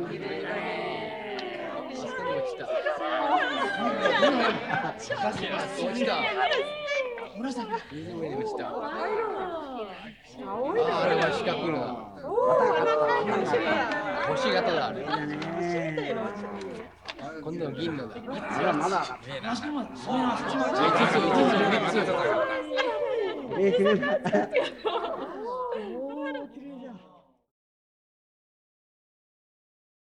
あれは四角の星型だあれ。今度は銀のだ。 まだ 5つ。